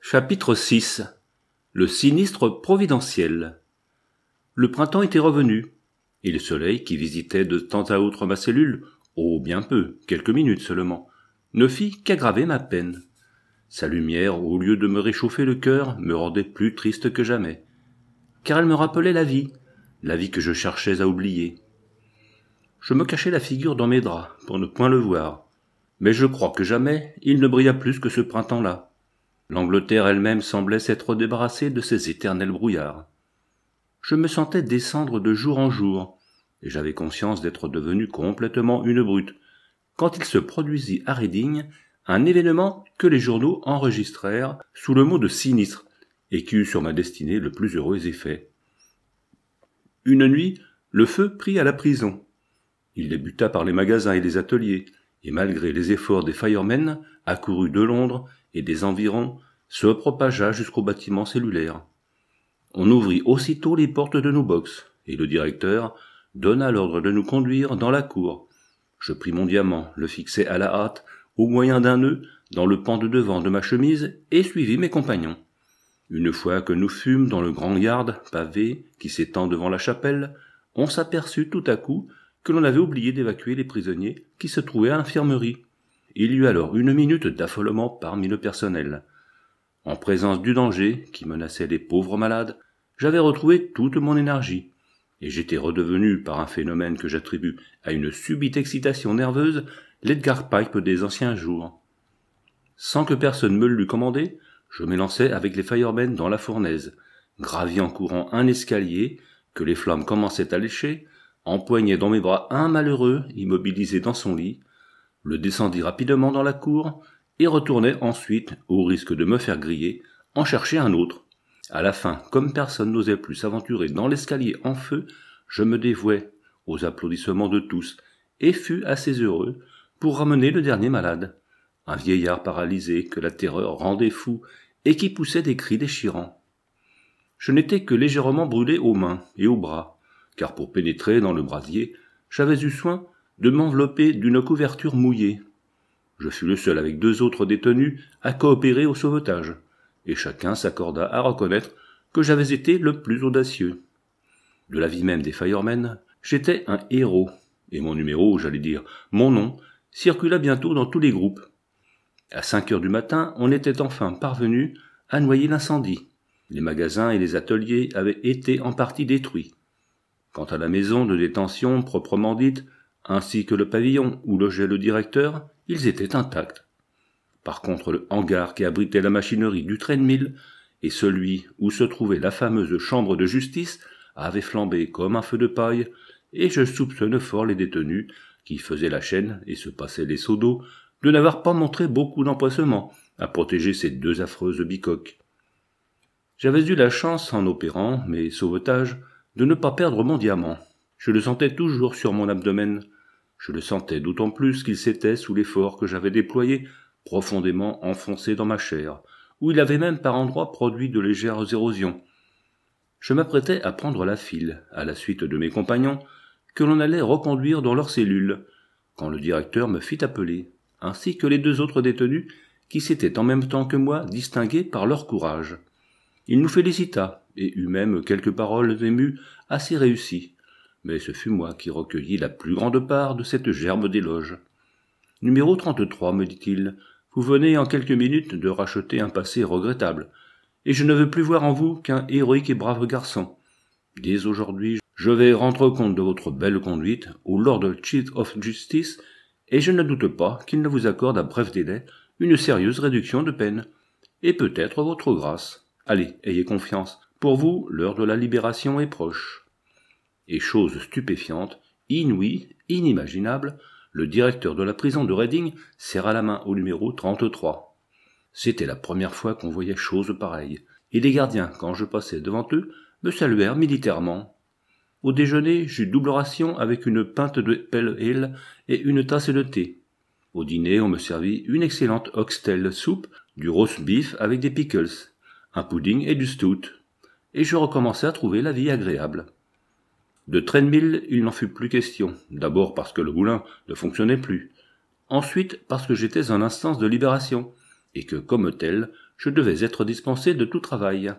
Chapitre 6. Le sinistre providentiel. Le printemps était revenu, et le soleil qui visitait de temps à autre ma cellule, bien peu, quelques minutes seulement, ne fit qu'aggraver ma peine. Sa lumière, au lieu de me réchauffer le cœur, me rendait plus triste que jamais, car elle me rappelait la vie que je cherchais à oublier. Je me cachai la figure dans mes draps, pour ne point le voir, mais je crois que jamais il ne brilla plus que ce printemps-là. L'Angleterre elle-même semblait s'être débarrassée de ces éternels brouillards. Je me sentais descendre de jour en jour, et j'avais conscience d'être devenu complètement une brute, quand il se produisit à Reading un événement que les journaux enregistrèrent sous le mot de sinistre, et qui eut sur ma destinée le plus heureux effet. Une nuit, le feu prit à la prison. Il débuta par les magasins et les ateliers, et malgré les efforts des firemen accourus de Londres et des environs, se propagea jusqu'au bâtiment cellulaire. On ouvrit aussitôt les portes de nos box, et le directeur donna l'ordre de nous conduire dans la cour. Je pris mon diamant, le fixai à la hâte, au moyen d'un nœud, dans le pan de devant de ma chemise, et suivis mes compagnons. Une fois que nous fûmes dans le grand yard pavé qui s'étend devant la chapelle, on s'aperçut tout à coup que l'on avait oublié d'évacuer les prisonniers qui se trouvaient à l'infirmerie. Il y eut alors une minute d'affolement parmi le personnel. En présence du danger qui menaçait les pauvres malades, j'avais retrouvé toute mon énergie, et j'étais redevenu, par un phénomène que j'attribue à une subite excitation nerveuse, l'Edgar Pipe des anciens jours. Sans que personne me l'eût commandé, je m'élançai avec les firemen dans la fournaise, gravis en courant un escalier que les flammes commençaient à lécher, empoignai dans mes bras un malheureux immobilisé dans son lit, le descendis rapidement dans la cour, et retournai ensuite, au risque de me faire griller, en chercher un autre. À la fin, comme personne n'osait plus s'aventurer dans l'escalier en feu, je me dévouai aux applaudissements de tous, et fus assez heureux pour ramener le dernier malade, un vieillard paralysé que la terreur rendait fou et qui poussait des cris déchirants. Je n'étais que légèrement brûlé aux mains et aux bras, car pour pénétrer dans le brasier, j'avais eu soin de m'envelopper d'une couverture mouillée. Je fus le seul avec 2 autres détenus à coopérer au sauvetage, et chacun s'accorda à reconnaître que j'avais été le plus audacieux. De l'avis même des firemen, j'étais un héros, et mon numéro, j'allais dire mon nom, circula bientôt dans tous les groupes. À 5 heures du matin, on était enfin parvenu à noyer l'incendie. Les magasins et les ateliers avaient été en partie détruits. Quant à la maison de détention proprement dite, ainsi que le pavillon où logeait le directeur, ils étaient intacts. Par contre, le hangar qui abritait la machinerie du Treadmill et celui où se trouvait la fameuse chambre de justice avaient flambé comme un feu de paille, et je soupçonne fort les détenus, qui faisaient la chaîne et se passaient les seaux d'eau, de n'avoir pas montré beaucoup d'empressement à protéger ces 2 affreuses bicoques. J'avais eu la chance, en opérant mes sauvetages, de ne pas perdre mon diamant. Je le sentais toujours sur mon abdomen. Je le sentais d'autant plus qu'il s'était, sous l'effort que j'avais déployé, profondément enfoncé dans ma chair, où il avait même par endroits produit de légères érosions. Je m'apprêtais à prendre la file, à la suite de mes compagnons, que l'on allait reconduire dans leurs cellules, quand le directeur me fit appeler, ainsi que les 2 autres détenus, qui s'étaient en même temps que moi distingués par leur courage. Il nous félicita, et eut même quelques paroles émues assez réussies, mais ce fut moi qui recueillis la plus grande part de cette gerbe d'éloges. « Numéro 33, me dit-il, vous venez en quelques minutes de racheter un passé regrettable, et je ne veux plus voir en vous qu'un héroïque et brave garçon. Dès aujourd'hui, je vais rendre compte de votre belle conduite au Lord Chief of Justice, et je ne doute pas qu'il ne vous accorde à bref délai une sérieuse réduction de peine, et peut-être votre grâce. Allez, ayez confiance, pour vous, l'heure de la libération est proche. » Et chose stupéfiante, inouïe, inimaginable, le directeur de la prison de Reading serra la main au numéro 33. C'était la première fois qu'on voyait chose pareille, et les gardiens, quand je passais devant eux, me saluèrent militairement. Au déjeuner, j'eus double ration avec une pinte de pale ale et une tasse de thé. Au dîner, on me servit une excellente oxtail soupe, du roast beef avec des pickles, un pudding et du stout, et je recommençai à trouver la vie agréable. De Treadmill, il n'en fut plus question, d'abord parce que le moulin ne fonctionnait plus, ensuite parce que j'étais en instance de libération, et que, comme tel, je devais être dispensé de tout travail.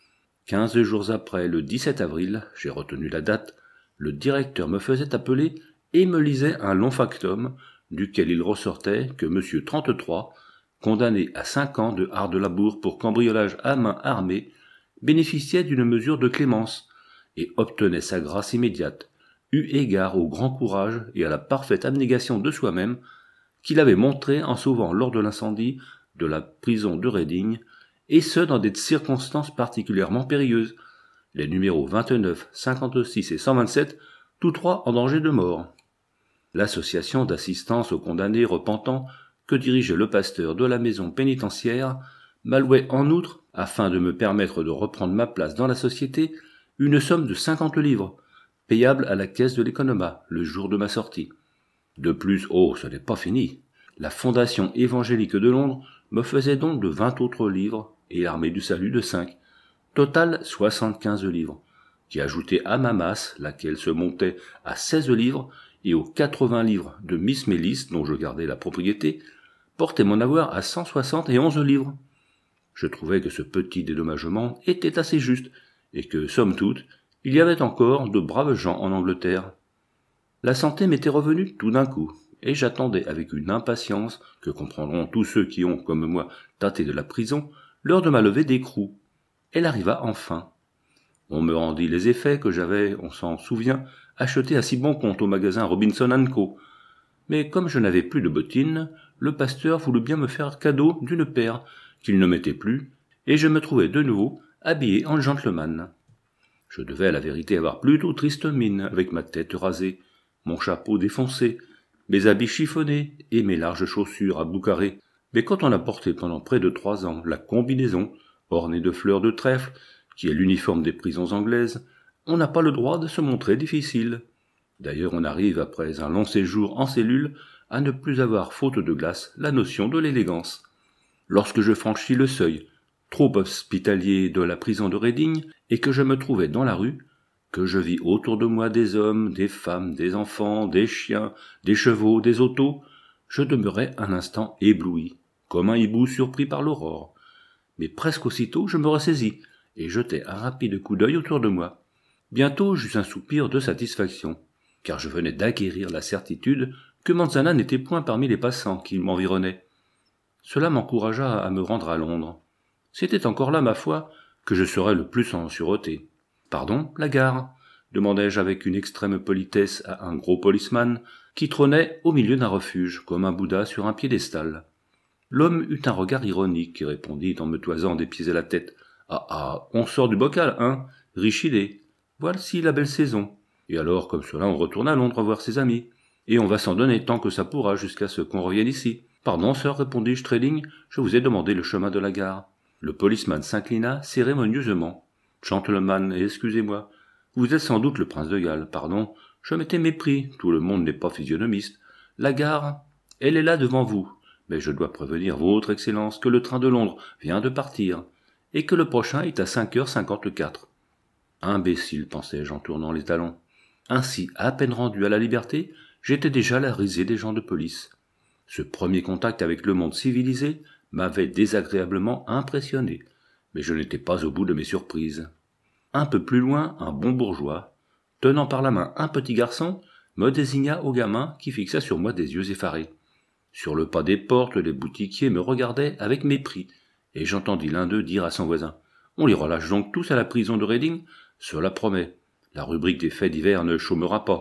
15 jours après, le 17 avril, j'ai retenu la date, le directeur me faisait appeler et me lisait un long factum, duquel il ressortait que M. 33, condamné à 5 ans de Hard-de-Labour pour cambriolage à main armée, bénéficiait d'une mesure de clémence et obtenait sa grâce immédiate, eu égard au grand courage et à la parfaite abnégation de soi-même qu'il avait montré en sauvant lors de l'incendie de la prison de Reading, et ce dans des circonstances particulièrement périlleuses, les numéros 29, 56 et 127, tous trois en danger de mort. L'association d'assistance aux condamnés repentants que dirigeait le pasteur de la maison pénitentiaire m'allouait en outre, afin de me permettre de reprendre ma place dans la société, une somme de 50 livres, payable à la caisse de l'économat le jour de ma sortie. De plus, ce n'est pas fini. La Fondation évangélique de Londres me faisait don de 20 autres livres et l'Armée du Salut de 5. Total 75 livres, qui ajoutaient à ma masse, laquelle se montait à 16 livres, et aux 80 livres de Miss Mélis, dont je gardais la propriété, portait mon avoir à 171 livres. Je trouvais que ce petit dédommagement était assez juste, et que, somme toute, il y avait encore de braves gens en Angleterre. La santé m'était revenue tout d'un coup, et j'attendais avec une impatience que comprendront tous ceux qui ont, comme moi, tâté de la prison, l'heure de ma levée d'écrou. Elle arriva enfin. On me rendit les effets que j'avais, on s'en souvient, achetés à si bon compte au magasin Robinson & Co. Mais comme je n'avais plus de bottines, le pasteur voulut bien me faire cadeau d'une paire qu'il ne mettait plus, et je me trouvai de nouveau habillé en gentleman. Je devais à la vérité avoir plutôt triste mine, avec ma tête rasée, mon chapeau défoncé, mes habits chiffonnés et mes larges chaussures à bout carré. Mais quand on a porté pendant près de 3 ans la combinaison, ornée de fleurs de trèfle, qui est l'uniforme des prisons anglaises, on n'a pas le droit de se montrer difficile. D'ailleurs, on arrive, après un long séjour en cellule, à ne plus avoir, faute de glace, la notion de l'élégance. Lorsque je franchis le seuil, trop hospitalier de la prison de Reading, et que je me trouvais dans la rue, que je vis autour de moi des hommes, des femmes, des enfants, des chiens, des chevaux, des autos, je demeurai un instant ébloui, comme un hibou surpris par l'aurore. Mais presque aussitôt je me ressaisis, et jetai un rapide coup d'œil autour de moi. Bientôt j'eus un soupir de satisfaction, car je venais d'acquérir la certitude que Manzana n'était point parmi les passants qui m'environnaient. Cela m'encouragea à me rendre à Londres. C'était encore là, ma foi, que je serais le plus en sûreté. « Pardon, la gare ?» demandai-je avec une extrême politesse à un gros policeman qui trônait au milieu d'un refuge, comme un Bouddha sur un piédestal. L'homme eut un regard ironique et répondit en me toisant des pieds et la tête. « Ah, on sort du bocal, hein? Riche idée. Voici la belle saison. Et alors, comme cela, on retourne à Londres voir ses amis. Et on va s'en donner tant que ça pourra jusqu'à ce qu'on revienne ici. »« Pardon, sir, répondis-je Trading, je vous ai demandé le chemin de la gare. » Le policeman s'inclina cérémonieusement. « Gentleman, excusez-moi. Vous êtes sans doute le prince de Galles. Pardon, je m'étais mépris. Tout le monde n'est pas physionomiste. La gare, elle est là devant vous. Mais je dois prévenir votre excellence que le train de Londres vient de partir, et que le prochain est à 5h54. Imbécile, pensai-je en tournant les talons. Ainsi, à peine rendu à la liberté, j'étais déjà la risée des gens de police. Ce premier contact avec le monde civilisé m'avait désagréablement impressionné, mais je n'étais pas au bout de mes surprises. Un peu plus loin, un bon bourgeois, tenant par la main un petit garçon, me désigna au gamin qui fixa sur moi des yeux effarés. Sur le pas des portes, les boutiquiers me regardaient avec mépris, et j'entendis l'un d'eux dire à son voisin « On les relâche donc tous à la prison de Reading ? Cela promet. La rubrique des faits divers ne chômera pas. »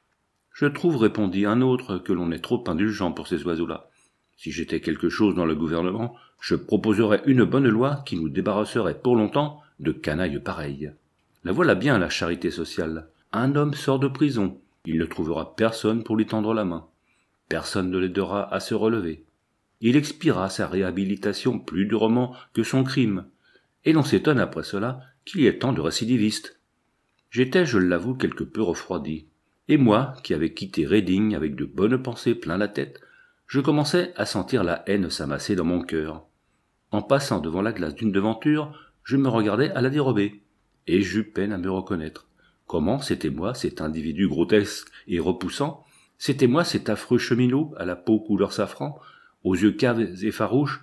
Je trouve, répondit un autre, que l'on est trop indulgent pour ces oiseaux-là. Si j'étais quelque chose dans le gouvernement, je proposerais une bonne loi qui nous débarrasserait pour longtemps de canailles pareilles. La voilà bien, la charité sociale. Un homme sort de prison, il ne trouvera personne pour lui tendre la main. Personne ne l'aidera à se relever. Il expira sa réhabilitation plus durement que son crime, et l'on s'étonne après cela qu'il y ait tant de récidivistes. J'étais, je l'avoue, quelque peu refroidi, et moi, qui avais quitté Reading avec de bonnes pensées plein la tête, je commençais à sentir la haine s'amasser dans mon cœur. En passant devant la glace d'une devanture, je me regardais à la dérobée, et j'eus peine à me reconnaître. Comment c'était moi, cet individu grotesque et repoussant? C'était moi, cet affreux cheminot à la peau couleur safran, aux yeux caves et farouches,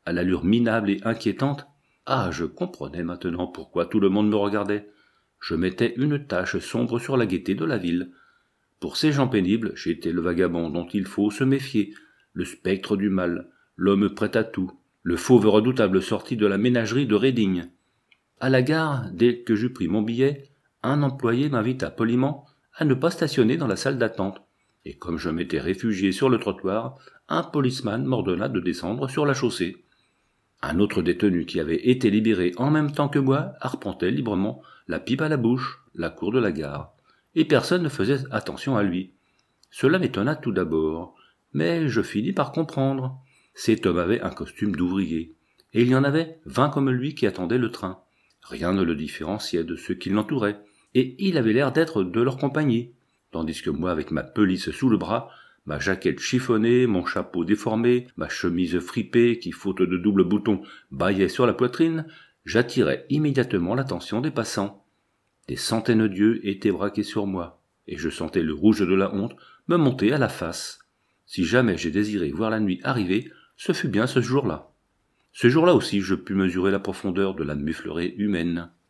à l'allure minable et inquiétante. Ah, je comprenais maintenant pourquoi tout le monde me regardait. Je mettais une tache sombre sur la gaieté de la ville. Pour ces gens pénibles, j'étais le vagabond dont il faut se méfier, le spectre du mal, l'homme prêt à tout, le fauve redoutable sorti de la ménagerie de Reading. À la gare, dès que j'eus pris mon billet, un employé m'invita poliment à ne pas stationner dans la salle d'attente, et comme je m'étais réfugié sur le trottoir, un policeman m'ordonna de descendre sur la chaussée. Un autre détenu qui avait été libéré en même temps que moi arpentait librement, la pipe à la bouche, la cour de la gare, et personne ne faisait attention à lui. Cela m'étonna tout d'abord, mais je finis par comprendre. Cet homme avait un costume d'ouvrier, et il y en avait 20 comme lui qui attendaient le train. Rien ne le différenciait de ceux qui l'entouraient, et il avait l'air d'être de leur compagnie, tandis que moi, avec ma pelisse sous le bras, ma jaquette chiffonnée, mon chapeau déformé, ma chemise fripée qui, faute de double bouton, bâillait sur la poitrine, j'attirais immédiatement l'attention des passants. Des centaines d'yeux étaient braqués sur moi, et je sentais le rouge de la honte me monter à la face. Si jamais j'ai désiré voir la nuit arriver, ce fut bien ce jour-là. Ce jour-là aussi, je pus mesurer la profondeur de la muflerie humaine.